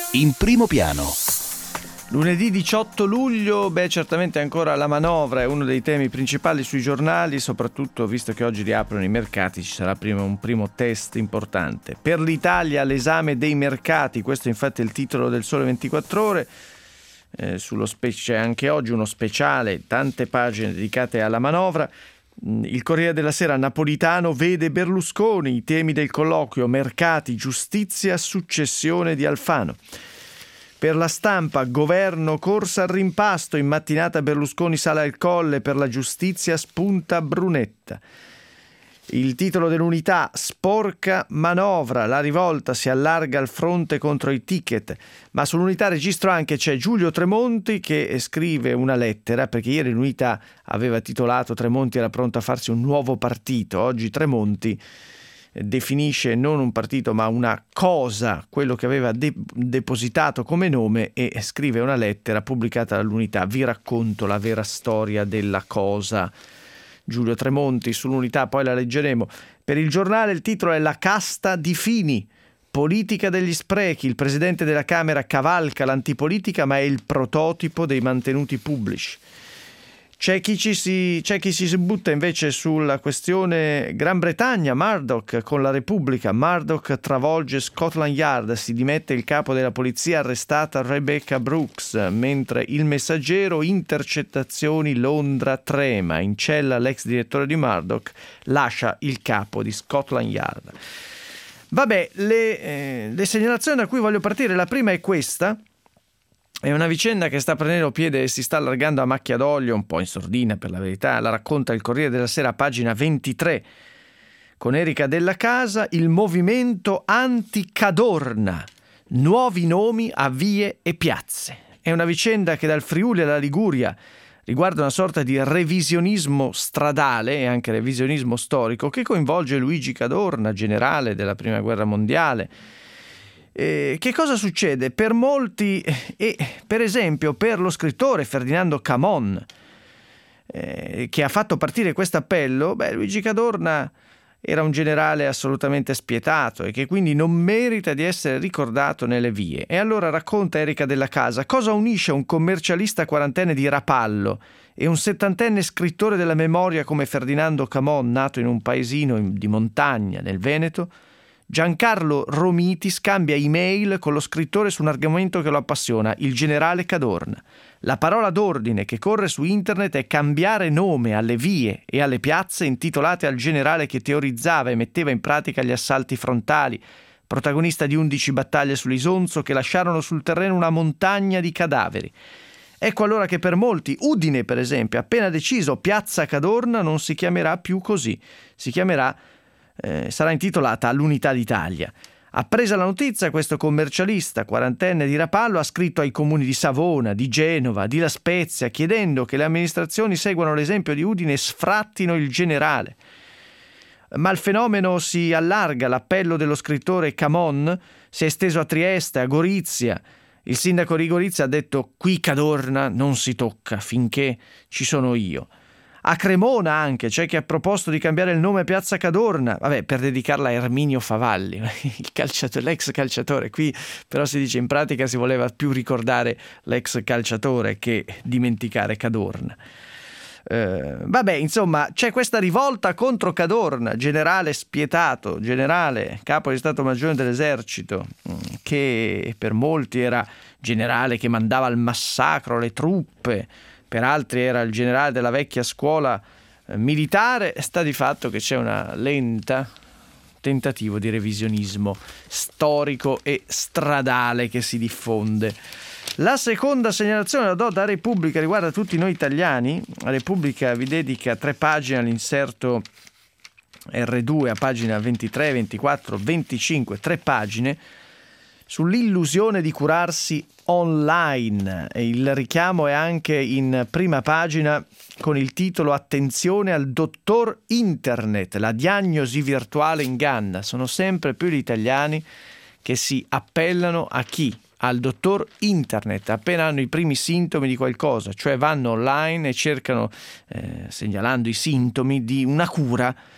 In primo piano. Lunedì 18 luglio, certamente ancora la manovra è uno dei temi principali sui giornali, soprattutto visto che oggi riaprono i mercati, ci sarà un primo test importante. Per l'Italia l'esame dei mercati, questo infatti è il titolo del Sole 24 Ore, c'è anche oggi uno speciale, tante pagine dedicate alla manovra. Il Corriere della Sera: Napolitano vede Berlusconi, i temi del colloquio, mercati, giustizia, successione di Alfano. Per La Stampa: governo corsa al rimpasto, in mattinata Berlusconi sale al Colle, per la giustizia spunta Brunetta. Il titolo dell'Unità: sporca manovra, la rivolta si allarga al fronte contro i ticket. Ma sull'Unità registro anche c'è Giulio Tremonti che scrive una lettera, perché ieri l'Unità aveva titolato Tremonti era pronto a farsi un nuovo partito. Oggi Tremonti definisce non un partito ma una cosa, quello che aveva depositato come nome, e scrive una lettera pubblicata dall'Unità: vi racconto la vera storia della cosa. Giulio Tremonti sull'Unità, poi la leggeremo. Per Il Giornale il titolo è La casta di Fini, politica degli sprechi, il presidente della Camera cavalca l'antipolitica ma è il prototipo dei mantenuti pubblici. C'è chi si butta invece sulla questione Gran Bretagna, Murdoch con la Repubblica. Murdoch travolge Scotland Yard, si dimette il capo della polizia, arrestata Rebecca Brooks, mentre Il Messaggero: intercettazioni, Londra trema, in cella l'ex direttore di Murdoch, lascia il capo di Scotland Yard. Vabbè, le segnalazioni da cui voglio partire, la prima è questa. È una vicenda che sta prendendo piede e si sta allargando a macchia d'olio, un po' in sordina per la verità. La racconta il Corriere della Sera, pagina 23, con Erika Della Casa: il movimento anti-Cadorna, nuovi nomi a vie e piazze. È una vicenda che dal Friuli alla Liguria riguarda una sorta di revisionismo stradale e anche revisionismo storico che coinvolge Luigi Cadorna, generale della Prima Guerra Mondiale. Che cosa succede? Per molti, e per esempio per lo scrittore Ferdinando Camon, che ha fatto partire questo appello, Luigi Cadorna era un generale assolutamente spietato e che quindi non merita di essere ricordato nelle vie. E allora racconta Erika Della Casa cosa unisce un commercialista quarantenne di Rapallo e un settantenne scrittore della memoria come Ferdinando Camon, nato in un paesino di montagna nel Veneto. Giancarlo Romiti scambia email con lo scrittore su un argomento che lo appassiona, il generale Cadorna. La parola d'ordine che corre su internet è cambiare nome alle vie e alle piazze intitolate al generale che teorizzava e metteva in pratica gli assalti frontali, protagonista di 11 battaglie sull'Isonzo che lasciarono sul terreno una montagna di cadaveri. Ecco allora che per molti Udine, per esempio, appena deciso Piazza Cadorna, non si chiamerà più così, sarà intitolata all'Unità d'Italia. Appresa la notizia, questo commercialista quarantenne di Rapallo ha scritto ai comuni di Savona, di Genova, di La Spezia, chiedendo che le amministrazioni seguano l'esempio di Udine e sfrattino il generale. Ma il fenomeno si allarga. L'appello dello scrittore Camon si è esteso a Trieste, a Gorizia. Il sindaco di Gorizia ha detto: qui Cadorna non si tocca finché ci sono io. A Cremona anche c'è chi ha proposto di cambiare il nome a Piazza Cadorna, per dedicarla a Erminio Favalli, l'ex calciatore. Qui però si dice in pratica si voleva più ricordare l'ex calciatore che dimenticare Cadorna. Insomma, c'è questa rivolta contro Cadorna, generale spietato, generale capo di Stato Maggiore dell'Esercito, che per molti era generale che mandava al massacro le truppe, per altri era il generale della vecchia scuola militare. Sta di fatto che c'è una lenta tentativo di revisionismo storico e stradale che si diffonde. La seconda segnalazione la do da Repubblica, riguarda tutti noi italiani. La Repubblica vi dedica 3 pagine all'inserto R2 a pagina 23, 24, 25, 3 pagine sull'illusione di curarsi online. Il richiamo è anche in prima pagina con il titolo "Attenzione al dottor internet, la diagnosi virtuale inganna". Sono sempre più gli italiani che si appellano a chi? Al dottor internet appena hanno i primi sintomi di qualcosa, cioè vanno online e cercano, segnalando i sintomi, di una cura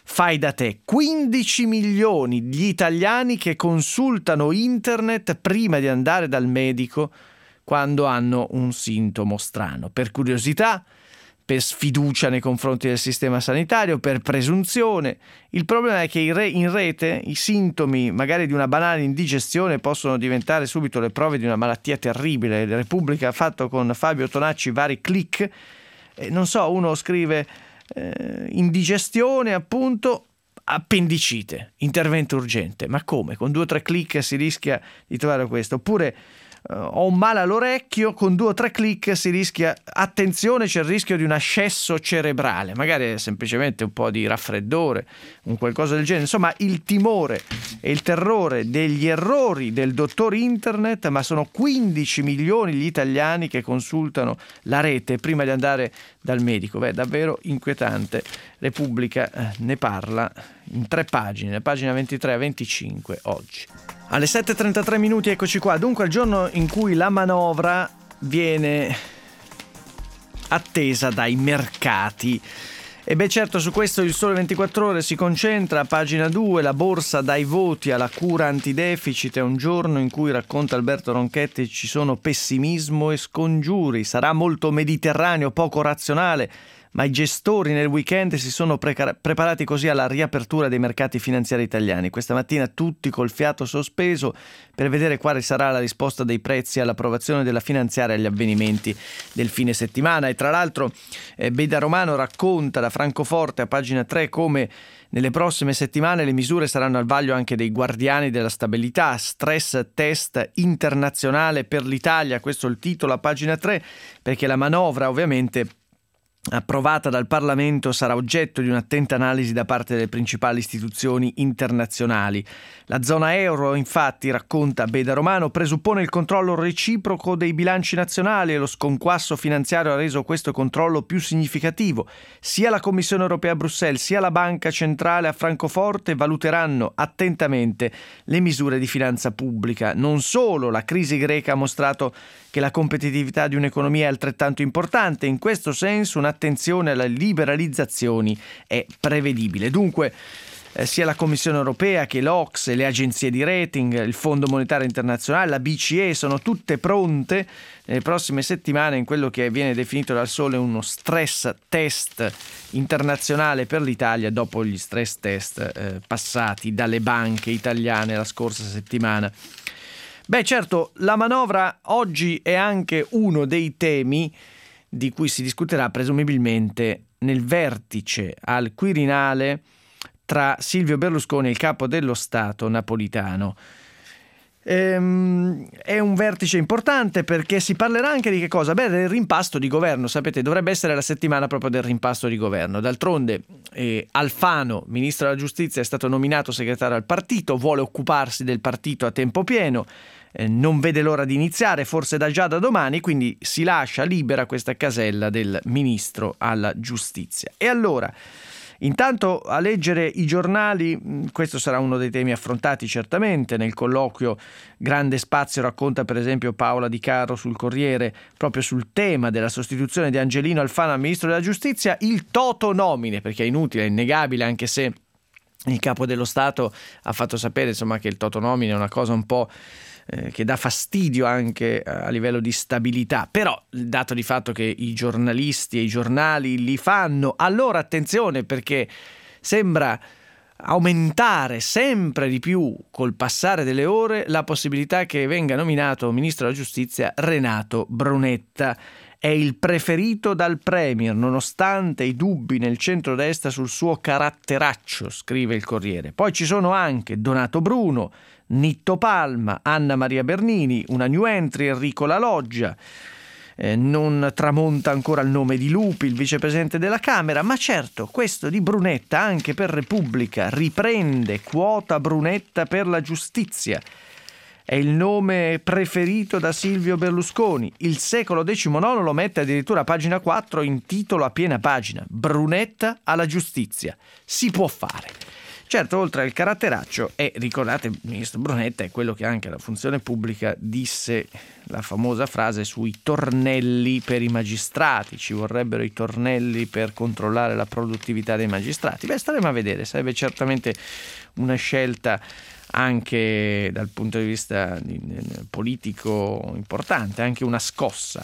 fai da te. 15 milioni gli italiani che consultano internet prima di andare dal medico quando hanno un sintomo strano, per curiosità, per sfiducia nei confronti del sistema sanitario, per presunzione. Il problema è che in rete i sintomi magari di una banale indigestione possono diventare subito le prove di una malattia terribile. La Repubblica ha fatto con Fabio Tonacci vari click, non so, uno scrive indigestione, appunto, appendicite, intervento urgente. Ma come? Con 2 o 3 click si rischia di trovare questo? Oppure ho un male all'orecchio, con 2 o 3 click si rischia, attenzione, c'è il rischio di un ascesso cerebrale, magari è semplicemente un po' di raffreddore, un qualcosa del genere. Insomma, il timore e il terrore degli errori del dottor internet, ma sono 15 milioni gli italiani che consultano la rete prima di andare dal medico. Davvero inquietante. Repubblica ne parla in 3 pagine, la pagina 23 a 25 oggi. Alle 7:33 minuti, eccoci qua. Dunque, il giorno in cui la manovra viene attesa dai mercati. E certo, su questo il Sole 24 Ore si concentra. Pagina 2, la borsa dai voti alla cura antideficit. È un giorno in cui, racconta Alberto Ronchetti, ci sono pessimismo e scongiuri. Sarà molto mediterraneo, poco razionale, ma i gestori nel weekend si sono preparati così alla riapertura dei mercati finanziari italiani. Questa mattina tutti col fiato sospeso per vedere quale sarà la risposta dei prezzi all'approvazione della finanziaria e agli avvenimenti del fine settimana. E tra l'altro Beda Romano racconta da Francoforte a pagina 3 come nelle prossime settimane le misure saranno al vaglio anche dei guardiani della stabilità. Stress test internazionale per l'Italia, questo è il titolo a pagina 3, perché la manovra ovviamente approvata dal Parlamento sarà oggetto di un'attenta analisi da parte delle principali istituzioni internazionali. La zona euro, infatti, racconta Beda Romano, presuppone il controllo reciproco dei bilanci nazionali e lo sconquasso finanziario ha reso questo controllo più significativo. Sia la Commissione europea a Bruxelles sia la Banca Centrale a Francoforte valuteranno attentamente le misure di finanza pubblica. Non solo, la crisi greca ha mostrato che la competitività di un'economia è altrettanto importante. In questo senso un'attenzione alle liberalizzazioni è prevedibile. Dunque sia la Commissione europea che l'Ocse, le agenzie di rating, il Fondo Monetario Internazionale, la BCE sono tutte pronte nelle prossime settimane in quello che viene definito dal Sole uno stress test internazionale per l'Italia dopo gli stress test passati dalle banche italiane la scorsa settimana. Certo, la manovra oggi è anche uno dei temi di cui si discuterà presumibilmente nel vertice al Quirinale tra Silvio Berlusconi e il capo dello Stato Napolitano. È un vertice importante perché si parlerà anche di che cosa? Del rimpasto di governo. Sapete, dovrebbe essere la settimana proprio del rimpasto di governo. D'altronde Alfano, ministro della giustizia, è stato nominato segretario al partito, vuole occuparsi del partito a tempo pieno, non vede l'ora di iniziare, forse già da domani, quindi si lascia libera questa casella del ministro alla giustizia. E allora, intanto a leggere i giornali, questo sarà uno dei temi affrontati certamente nel colloquio. Grande spazio racconta per esempio Paola Di Caro sul Corriere proprio sul tema della sostituzione di Angelino Alfano al ministro della giustizia, il toto nomine, perché è inutile, è innegabile, anche se il capo dello Stato ha fatto sapere insomma che il toto nomine è una cosa un po' che dà fastidio anche a livello di stabilità, però il dato di fatto che i giornalisti e i giornali li fanno, allora attenzione, perché sembra aumentare sempre di più col passare delle ore la possibilità che venga nominato ministro della giustizia Renato Brunetta. È il preferito dal Premier, nonostante i dubbi nel centrodestra sul suo caratteraccio, scrive il Corriere. Poi ci sono anche Donato Bruno, Nitto Palma, Anna Maria Bernini, una new entry, Enrico La Loggia. Non tramonta ancora il nome di Lupi, il vicepresidente della Camera, ma certo questo di Brunetta anche per Repubblica riprende quota Brunetta per la giustizia. È il nome preferito da Silvio Berlusconi. Il Secolo XIX lo mette addirittura a pagina 4 in titolo a piena pagina: Brunetta alla giustizia. Si può fare. Certo, oltre al caratteraccio, e ricordate, il ministro Brunetta è quello che anche alla funzione pubblica disse la famosa frase sui tornelli per i magistrati, ci vorrebbero i tornelli per controllare la produttività dei magistrati. Beh, staremo a vedere, sarebbe certamente una scelta anche dal punto di vista politico importante, anche una scossa.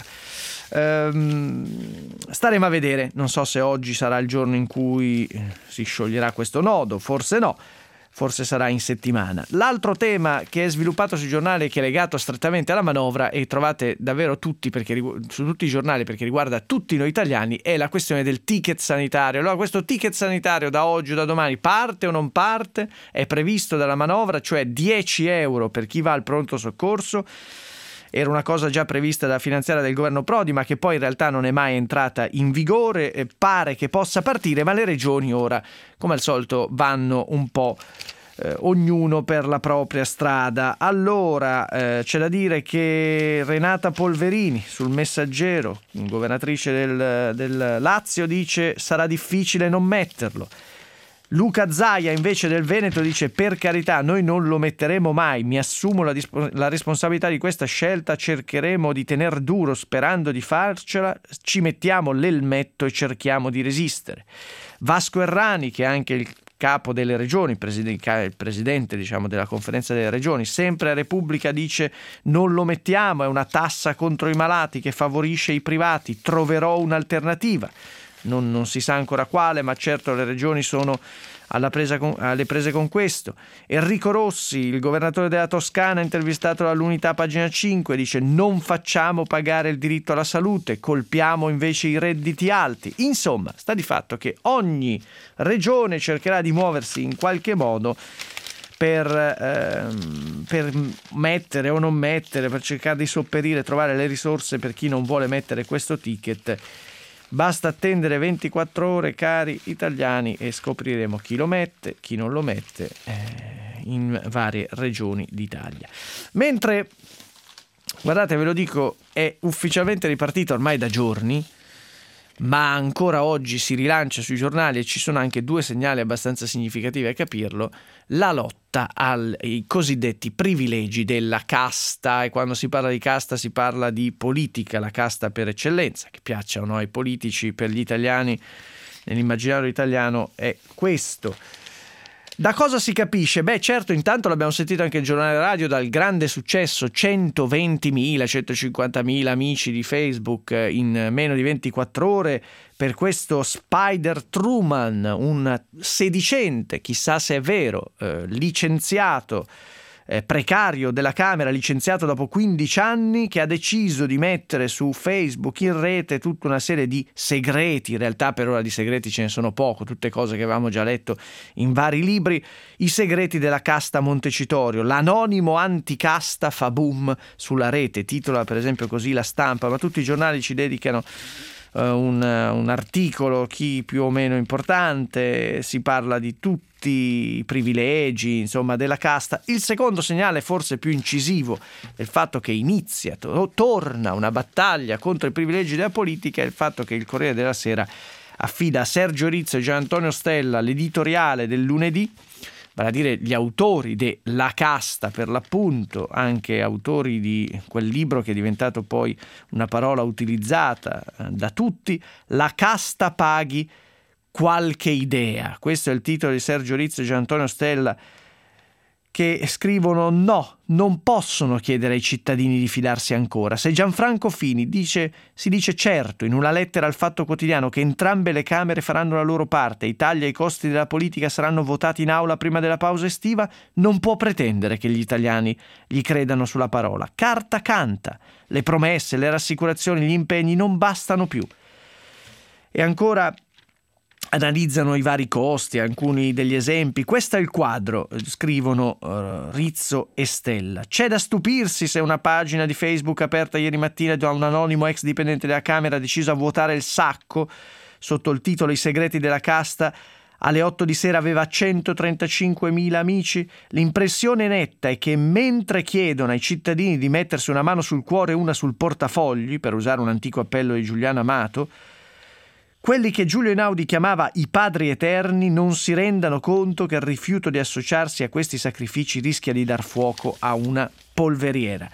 Staremo a vedere, non so se oggi sarà il giorno in cui si scioglierà questo nodo, forse no, forse sarà in settimana. L'altro tema che è sviluppato sui giornali e che è legato strettamente alla manovra, e trovate davvero tutti su tutti i giornali perché riguarda tutti noi italiani, è la questione del ticket sanitario. Allora, questo ticket sanitario da oggi o da domani parte o non parte? È previsto dalla manovra, cioè 10 euro per chi va al pronto soccorso. Era una cosa già prevista dalla finanziaria del governo Prodi, ma che poi in realtà non è mai entrata in vigore. Pare che possa partire, ma le regioni ora, come al solito, vanno un po' ognuno per la propria strada. Allora, c'è da dire che Renata Polverini sul Messaggero, governatrice del Lazio, dice sarà difficile non metterlo. Luca Zaia invece del Veneto dice: per carità, noi non lo metteremo mai, mi assumo la responsabilità di questa scelta, cercheremo di tener duro sperando di farcela, ci mettiamo l'elmetto e cerchiamo di resistere. Vasco Errani, che è anche il capo delle regioni, il presidente diciamo della conferenza delle regioni, sempre a Repubblica dice: non lo mettiamo, è una tassa contro i malati che favorisce i privati, troverò un'alternativa. Non si sa ancora quale, ma certo le regioni sono alle prese con questo. Enrico Rossi, il governatore della Toscana, intervistato dall'Unità, pagina 5, dice: non facciamo pagare il diritto alla salute, colpiamo invece i redditi alti. Insomma, sta di fatto che ogni regione cercherà di muoversi in qualche modo per mettere o non mettere, per cercare di sopperire, trovare le risorse per chi non vuole mettere questo ticket. Basta attendere 24 ore, cari italiani, e scopriremo chi lo mette, chi non lo mette in varie regioni d'Italia. Mentre, guardate, ve lo dico, è ufficialmente ripartito ormai da giorni, ma ancora oggi si rilancia sui giornali, e ci sono anche due segnali abbastanza significativi a capirlo, la lotta ai cosiddetti privilegi della casta. E quando si parla di casta si parla di politica, la casta per eccellenza, che piaccia o no ai politici, per gli italiani, nell'immaginario italiano è questo. Da cosa si capisce? Beh, certo, intanto l'abbiamo sentito anche il giornale radio, dal grande successo, 120.000, 150.000 amici di Facebook in meno di 24 ore per questo Spider Truman, un sedicente, chissà se è vero, licenziato, precario della Camera, licenziato dopo 15 anni, che ha deciso di mettere su Facebook, in rete, tutta una serie di segreti. In realtà per ora di segreti ce ne sono poco, tutte cose che avevamo già letto in vari libri. I segreti della casta Montecitorio, l'anonimo anticasta fa boom sulla rete, titola per esempio così La Stampa, ma tutti i giornali ci dedicano un articolo, chi più o meno importante, si parla di tutti i privilegi, insomma, della casta. Il secondo segnale, forse più incisivo, del fatto che torna una battaglia contro i privilegi della politica, è il fatto che il Corriere della Sera affida a Sergio Rizzo e Gian Antonio Stella l'editoriale del lunedì, vale a dire gli autori della casta, per l'appunto, anche autori di quel libro che è diventato poi una parola utilizzata da tutti, La casta paghi qualche idea. Questo è il titolo di Sergio Rizzo e Gian Antonio Stella, che scrivono: no, non possono chiedere ai cittadini di fidarsi ancora. Se Gianfranco Fini si dice certo in una lettera al Fatto Quotidiano che entrambe le Camere faranno la loro parte, i tagli ai costi della politica saranno votati in aula prima della pausa estiva, non può pretendere che gli italiani gli credano sulla parola. Carta canta, le promesse, le rassicurazioni, gli impegni non bastano più. E ancora analizzano i vari costi, alcuni degli esempi. Questo è il quadro, scrivono Rizzo e Stella. C'è da stupirsi se una pagina di Facebook aperta ieri mattina da un anonimo ex dipendente della Camera ha deciso a vuotare il sacco sotto il titolo I segreti della casta. Alle 8 di sera aveva 135.000 amici. L'impressione netta è che mentre chiedono ai cittadini di mettersi una mano sul cuore e una sul portafogli, per usare un antico appello di Giuliano Amato, quelli che Giulio Einaudi chiamava i padri eterni non si rendano conto che il rifiuto di associarsi a questi sacrifici rischia di dar fuoco a una polveriera.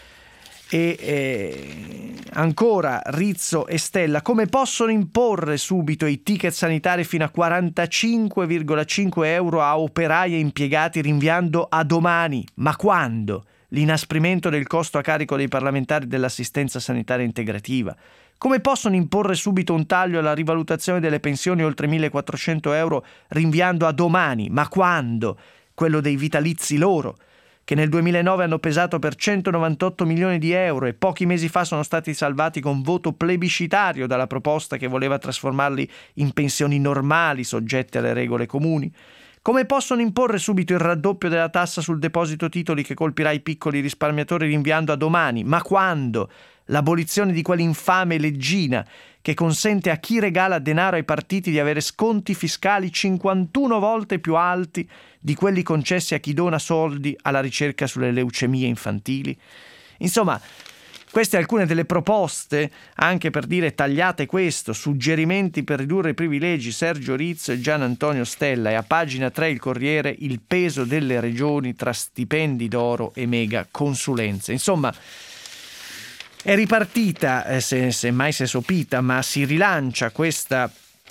E ancora Rizzo e Stella: come possono imporre subito i ticket sanitari fino a 45,5 euro a operai e impiegati rinviando a domani? Ma quando? L'inasprimento del costo a carico dei parlamentari dell'assistenza sanitaria integrativa? Come possono imporre subito un taglio alla rivalutazione delle pensioni oltre 1.400 euro rinviando a domani? Ma quando? Quello dei vitalizi loro, che nel 2009 hanno pesato per 198 milioni di euro e pochi mesi fa sono stati salvati con voto plebiscitario dalla proposta che voleva trasformarli in pensioni normali soggette alle regole comuni. Come possono imporre subito il raddoppio della tassa sul deposito titoli che colpirà i piccoli risparmiatori rinviando a domani? Ma quando? L'abolizione di quell'infame leggina che consente a chi regala denaro ai partiti di avere sconti fiscali 51 volte più alti di quelli concessi a chi dona soldi alla ricerca sulle leucemie infantili. Insomma, queste alcune delle proposte, anche per dire tagliate questo, suggerimenti per ridurre i privilegi, Sergio Rizzo e Gian Antonio Stella. E a pagina 3 il Corriere: il peso delle regioni tra stipendi d'oro e mega consulenze. Insomma, è ripartita, se mai si è sopita, ma si rilancia questa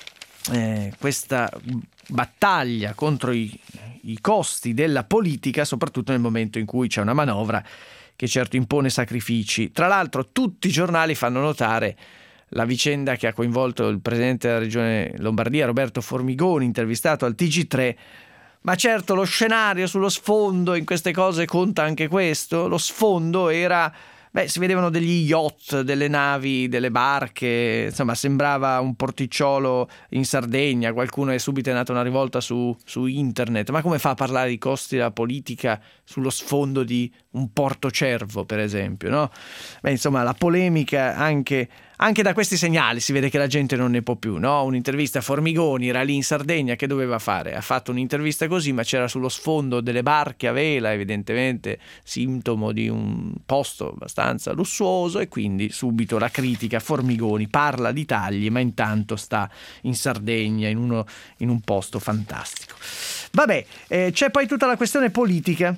battaglia contro i costi della politica, soprattutto nel momento in cui c'è una manovra che certo impone sacrifici. Tra l'altro tutti i giornali fanno notare la vicenda che ha coinvolto il presidente della regione Lombardia, Roberto Formigoni, intervistato al TG3. Ma certo, lo scenario sullo sfondo, in queste cose conta anche questo. Lo sfondo era... si vedevano degli yacht, delle navi, delle barche, insomma sembrava un porticciolo in Sardegna. Qualcuno è subito nato una rivolta su internet: ma come fa a parlare di costi della politica sullo sfondo di un portocervo, per esempio, no? Insomma, la polemica anche da questi segnali si vede che la gente non ne può più, no? Un'intervista a Formigoni, era lì in Sardegna, che doveva fare? Ha fatto un'intervista così, ma c'era sullo sfondo delle barche a vela, evidentemente sintomo di un posto abbastanza lussuoso, e quindi subito la critica. Formigoni parla di tagli, ma intanto sta in Sardegna, in un posto fantastico. Vabbè, c'è poi tutta la questione politica.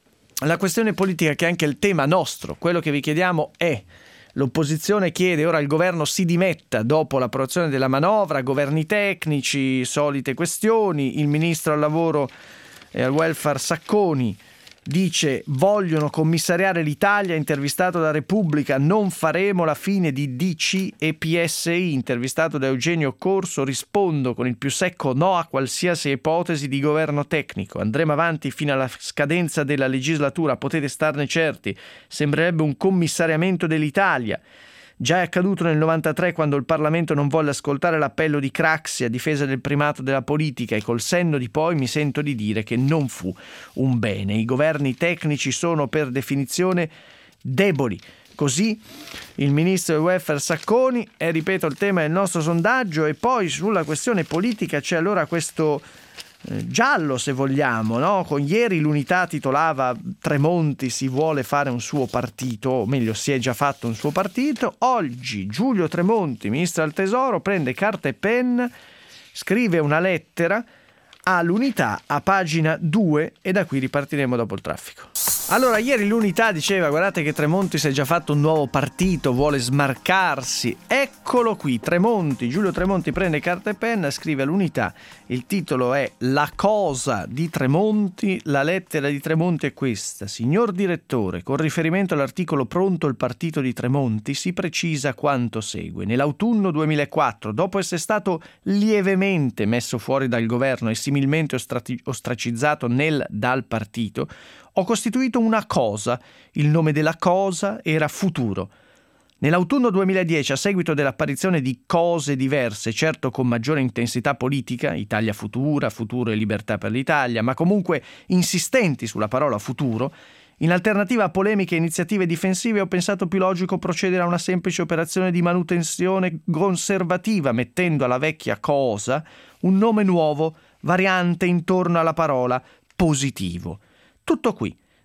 La questione politica, che è anche il tema nostro. Quello che vi chiediamo è: l'opposizione chiede ora il governo si dimetta dopo l'approvazione della manovra, governi tecnici, solite questioni. Il ministro al lavoro e al welfare Sacconi dice: vogliono commissariare l'Italia. Intervistato da Repubblica: non faremo la fine di DC e PSI. Intervistato da Eugenio Corso: rispondo con il più secco no a qualsiasi ipotesi di governo tecnico, andremo avanti fino alla scadenza della legislatura, potete starne certi, sembrerebbe un commissariamento dell'Italia. Già è accaduto nel 93, quando il Parlamento non volle ascoltare l'appello di Craxi a difesa del primato della politica, e col senno di poi mi sento di dire che non fu un bene. I governi tecnici sono per definizione deboli. Così il ministro del welfare Sacconi. E ripeto, il tema del nostro sondaggio. E poi sulla questione politica c'è allora questo giallo, se vogliamo, no? Con ieri l'Unità titolava: Tremonti si vuole fare un suo partito, o meglio si è già fatto un suo partito. Oggi Giulio Tremonti, ministro del Tesoro, prende carta e penna, scrive una lettera all'Unità a pagina 2, e da qui ripartiremo dopo il traffico. Allora, ieri l'Unità diceva: guardate che Tremonti si è già fatto un nuovo partito, vuole smarcarsi. Eccolo qui, Tremonti, Giulio Tremonti prende carta e penna, scrive all'Unità. Il titolo è La cosa di Tremonti. La lettera di Tremonti è questa: signor direttore, con riferimento all'articolo Pronto il partito di Tremonti, si precisa quanto segue. Nell'autunno 2004, dopo essere stato lievemente messo fuori dal governo e similmente ostracizzato dal partito, ho costituito una cosa. Il nome della cosa era Futuro. Nell'autunno 2010, a seguito dell'apparizione di cose diverse, certo con maggiore intensità politica, Italia Futura, Futuro e Libertà per l'Italia, ma comunque insistenti sulla parola futuro, in alternativa a polemiche e iniziative difensive, ho pensato più logico procedere a una semplice operazione di manutenzione conservativa, mettendo alla vecchia cosa un nome nuovo, variante intorno alla parola positivo. Tutto qui.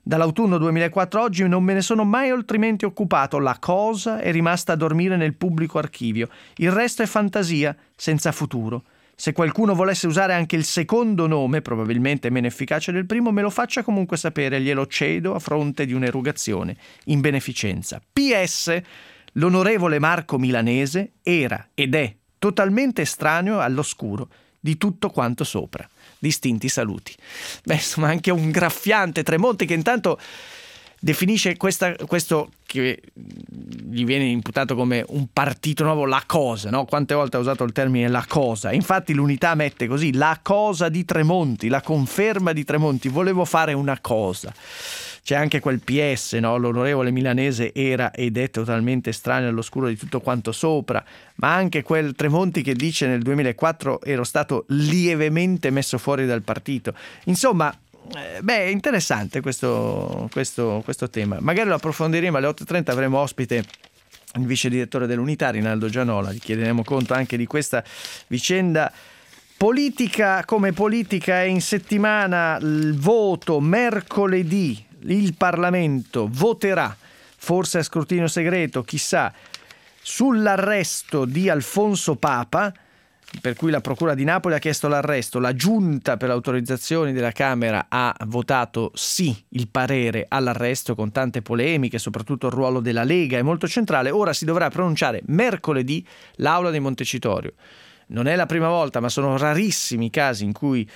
Dall'autunno 2004 a oggi non me ne sono mai altrimenti occupato. La cosa è rimasta a dormire nel pubblico archivio. Il resto è fantasia, senza futuro. Se qualcuno volesse usare anche il secondo nome, probabilmente meno efficace del primo, me lo faccia comunque sapere, glielo cedo a fronte di un'erogazione in beneficenza. PS, l'onorevole Marco Milanese era ed è totalmente estraneo all'oscuro di tutto quanto sopra. Distinti saluti. Beh, insomma, anche un graffiante Tremonti che intanto definisce questo che gli viene imputato come un partito nuovo, la cosa, no? Quante volte ha usato il termine la cosa? Infatti l'Unità mette così, la cosa di Tremonti, la conferma di Tremonti, volevo fare una cosa. C'è anche quel PS, no? L'onorevole Milanese era ed è totalmente estraneo all'oscuro di tutto quanto sopra, ma anche quel Tremonti che dice nel 2004 ero stato lievemente messo fuori dal partito. Insomma, è interessante questo tema. Magari lo approfondiremo. Alle 8.30 avremo ospite il vice direttore dell'Unità, Rinaldo Gianola, gli chiederemo conto anche di questa vicenda. Politica come politica, è in settimana il voto. Mercoledì il Parlamento voterà, forse a scrutinio segreto, chissà, sull'arresto di Alfonso Papa, per cui la Procura di Napoli ha chiesto l'arresto. La Giunta per le autorizzazioni della Camera ha votato sì, il parere all'arresto, con tante polemiche, soprattutto il ruolo della Lega è molto centrale. Ora si dovrà pronunciare mercoledì l'Aula di Montecitorio. Non è la prima volta, ma sono rarissimi i casi in cui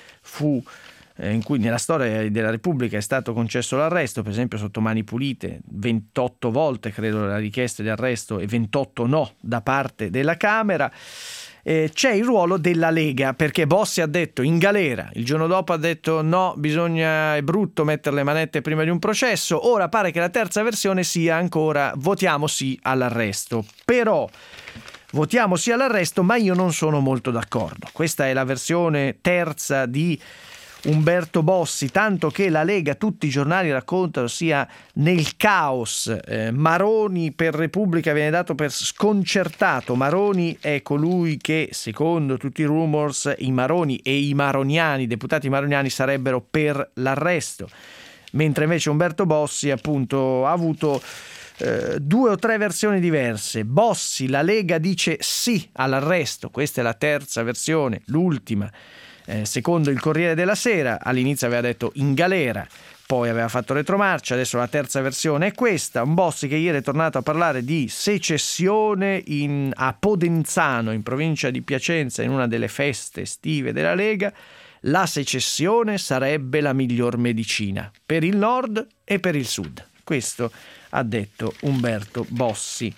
nella storia della Repubblica è stato concesso l'arresto, per esempio sotto Mani Pulite, 28 volte credo la richiesta di arresto e 28 no da parte della Camera. C'è il ruolo della Lega, perché Bossi ha detto in galera, il giorno dopo ha detto no, è brutto mettere le manette prima di un processo. Ora pare che la terza versione sia ancora votiamo sì all'arresto, però votiamo sì all'arresto, ma io non sono molto d'accordo. Questa è la versione terza di Umberto Bossi, tanto che la Lega, tutti i giornali raccontano, sia nel caos. Maroni per Repubblica viene dato per sconcertato. Maroni è colui che, secondo tutti i rumors, i Maroni e i maroniani, i deputati maroniani, sarebbero per l'arresto, mentre invece Umberto Bossi appunto ha avuto due o tre versioni diverse. Bossi, la Lega dice sì all'arresto, questa è la terza versione, l'ultima. Secondo il Corriere della Sera, all'inizio aveva detto in galera, poi aveva fatto retromarcia, adesso la terza versione è questa. Un Bossi che ieri è tornato a parlare di secessione a Podenzano, in provincia di Piacenza, in una delle feste estive della Lega. La secessione sarebbe la miglior medicina per il nord e per il sud. Questo ha detto Umberto Bossi.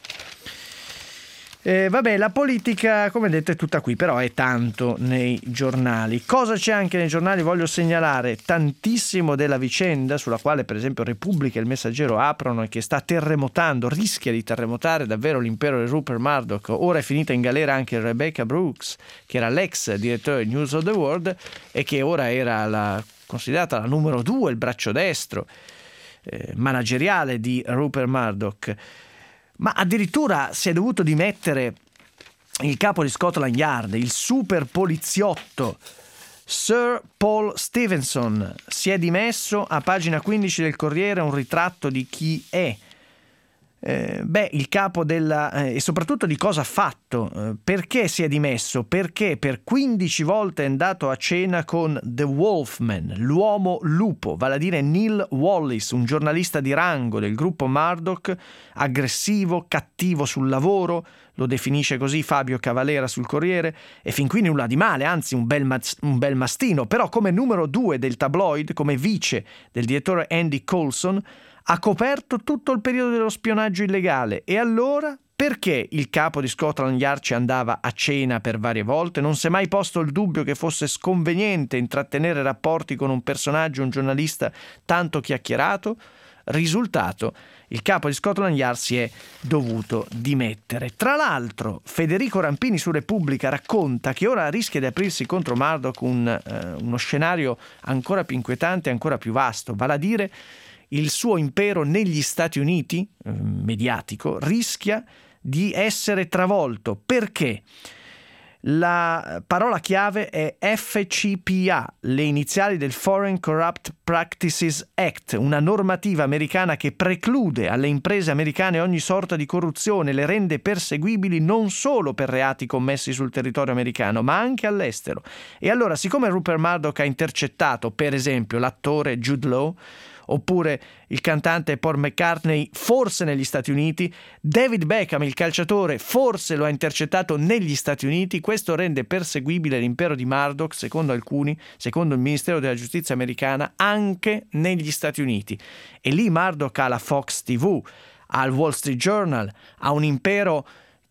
Vabbè, la politica, come detto, è tutta qui, però è tanto nei giornali. Cosa c'è anche nei giornali? Voglio segnalare tantissimo della vicenda sulla quale, per esempio, Repubblica e il Messaggero aprono, e che sta terremotando, rischia di terremotare davvero l'impero di Rupert Murdoch. Ora è finita in galera anche Rebecca Brooks, che era l'ex direttore di News of the World e che ora era considerata la numero 2, il braccio destro manageriale di Rupert Murdoch. Ma addirittura si è dovuto dimettere il capo di Scotland Yard, il super poliziotto Sir Paul Stevenson. Si è dimesso. A pagina 15 del Corriere un ritratto di chi è. Il capo e soprattutto di cosa ha fatto. Perché si è dimesso? Perché per 15 volte è andato a cena con The Wolfman, l'uomo lupo, vale a dire Neil Wallis, un giornalista di rango del gruppo Murdoch, aggressivo, cattivo sul lavoro, lo definisce così Fabio Cavalera sul Corriere, e fin qui nulla di male, anzi un bel mastino. Però come numero 2 del tabloid, come vice del direttore Andy Coulson, ha coperto tutto il periodo dello spionaggio illegale. E allora perché il capo di Scotland Yard ci andava a cena per varie volte? Non si è mai posto il dubbio che fosse sconveniente intrattenere rapporti con un personaggio, un giornalista tanto chiacchierato? Risultato, il capo di Scotland Yard si è dovuto dimettere. Tra l'altro, Federico Rampini su Repubblica racconta che ora rischia di aprirsi contro Murdoch uno scenario ancora più inquietante e ancora più vasto, vale a dire il suo impero negli Stati Uniti, mediatico, rischia di essere travolto. Perché? La parola chiave è FCPA, le iniziali del Foreign Corrupt Practices Act, una normativa americana che preclude alle imprese americane ogni sorta di corruzione, le rende perseguibili non solo per reati commessi sul territorio americano, ma anche all'estero. E allora, siccome Rupert Murdoch ha intercettato, per esempio, l'attore Jude Law, oppure il cantante Paul McCartney, forse negli Stati Uniti, David Beckham, il calciatore, forse lo ha intercettato negli Stati Uniti, questo rende perseguibile l'impero di Murdoch, secondo alcuni, secondo il Ministero della Giustizia americana, anche negli Stati Uniti. E lì Murdoch ha la Fox TV, ha il Wall Street Journal, ha un impero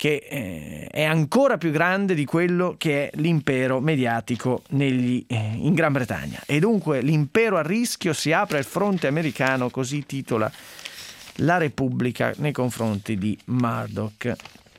che è ancora più grande di quello che è l'impero mediatico in Gran Bretagna. E dunque l'impero a rischio, si apre il fronte americano, così titola la Repubblica nei confronti di Murdoch.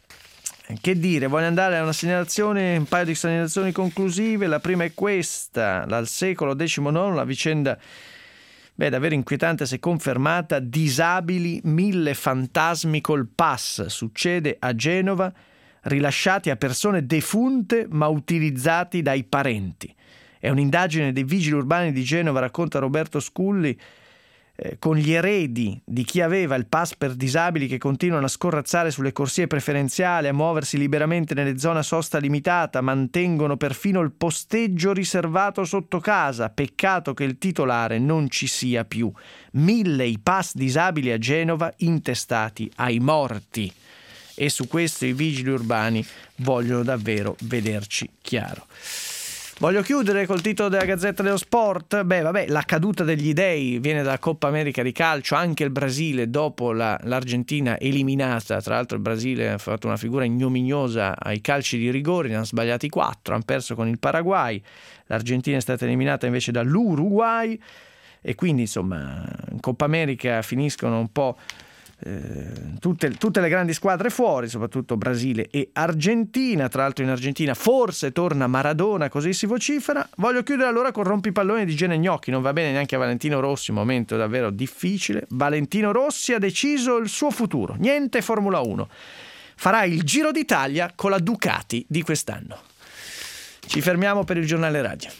Che dire, voglio andare a un paio di segnalazioni conclusive. La prima è questa: dal secolo XIX, la vicenda davvero inquietante se confermata, disabili 1000 fantasmi col pass, succede a Genova, rilasciati a persone defunte ma utilizzati dai parenti. È un'indagine dei vigili urbani di Genova, racconta Roberto Sculli, con gli eredi di chi aveva il pass per disabili che continuano a scorrazzare sulle corsie preferenziali, a muoversi liberamente nelle zone a sosta limitata, mantengono perfino il posteggio riservato sotto casa. Peccato che il titolare non ci sia più. 1000 i pass disabili a Genova intestati ai morti. E su questo i vigili urbani vogliono davvero vederci chiaro. Voglio chiudere col titolo della Gazzetta dello Sport. La caduta degli dei viene dalla Coppa America di calcio. Anche il Brasile, dopo l'Argentina eliminata, tra l'altro il Brasile ha fatto una figura ignominiosa ai calci di rigore, ne hanno sbagliati 4, hanno perso con il Paraguay. L'Argentina è stata eliminata invece dall'Uruguay e quindi insomma in Coppa America finiscono un po' tutte le grandi squadre fuori, soprattutto Brasile e Argentina. Tra l'altro in Argentina forse torna Maradona, così si vocifera. Voglio chiudere allora con rompipallone di Gene Gnocchi. Non va bene neanche a Valentino Rossi, un momento davvero difficile. Valentino Rossi ha deciso il suo futuro, niente Formula 1, farà il Giro d'Italia con la Ducati di quest'anno. Ci fermiamo per il giornale radio.